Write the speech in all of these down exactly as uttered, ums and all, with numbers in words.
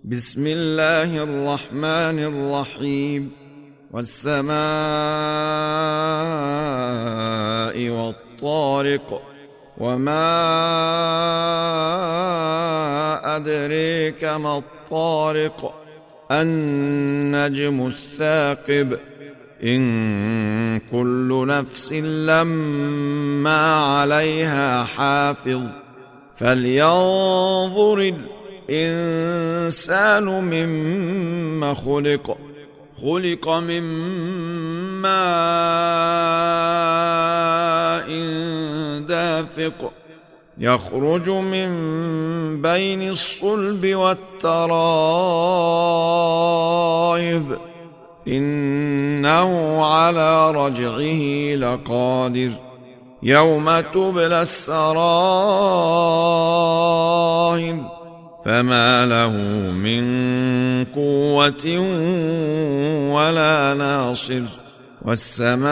بسم الله الرحمن الرحيم. والسماء والطارق وما أدريك ما الطارق النجم الثاقب إن كل نفس لما عليها حافظ فلينظر الإنسان مما خلق خلق من ماء دافق يخرج من بين الصلب والترائب إنه على رجعه لقادر يوم تبلى السرائر فما له من قوة ولا ناصر. والسماء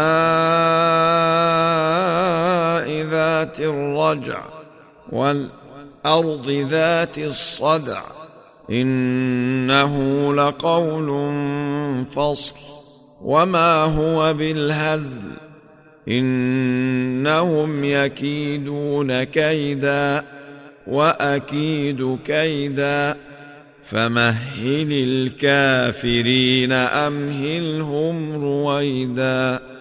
ذات الرجع والأرض ذات الصدع إنه لقول فصل وما هو بالهزل إنهم يكيدون كيدا وأكيد كيدا فمهل الكافرين أمهلهم رويدا.